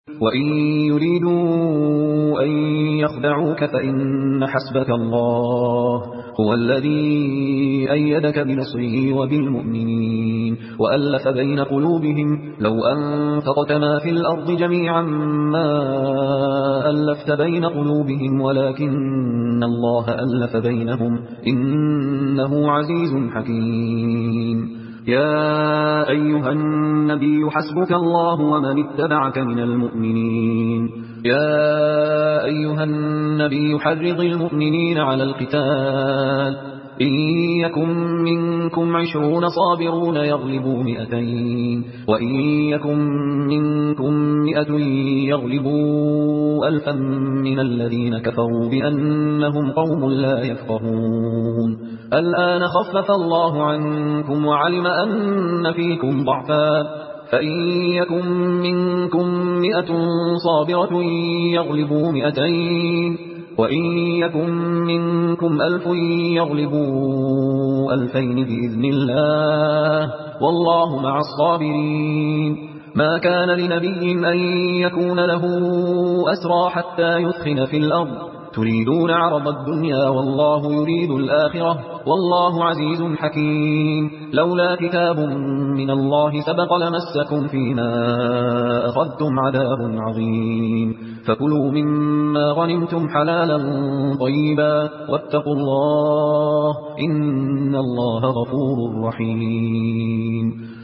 وإن يريدوا أن يخدعوك فإن حسبك الله هو الذي أيدك بنصره وبالمؤمنين وألف بين قلوبهم لو أنفقت ما في الأرض جميعا ما ألفت بين قلوبهم ولكن الله ألف بينهم إنه عزيز حكيم. يا أيها النبي حسبك الله ومن اتبعك من المؤمنين. يا أيها النبي حرض المؤمنين على القتال إن يكن منكم 20 صابرون يغلبوا 200 وإن يكن منكم 100 يغلبوا 1000 من الذين كفروا بأنهم قوم لا يفقهون. الآن خفف الله عنكم وعلم أن فيكم ضعفا فإن يكن منكم 100 صابرة يغلبوا 200 وإن يكن منكم 1000 يغلبوا 2000 بإذن الله والله مع الصابرين. ما كان لنبي أن يكون له أسرى حتى يثخن في الأرض تريدون عرض الدنيا والله يريد الآخرة والله عزيز حكيم. لولا كتاب من الله سبق لمسكم فيما أخذتم عذاب عظيم فكلوا مما غنمتم حلالا طيبا واتقوا الله إن الله غفور رحيم.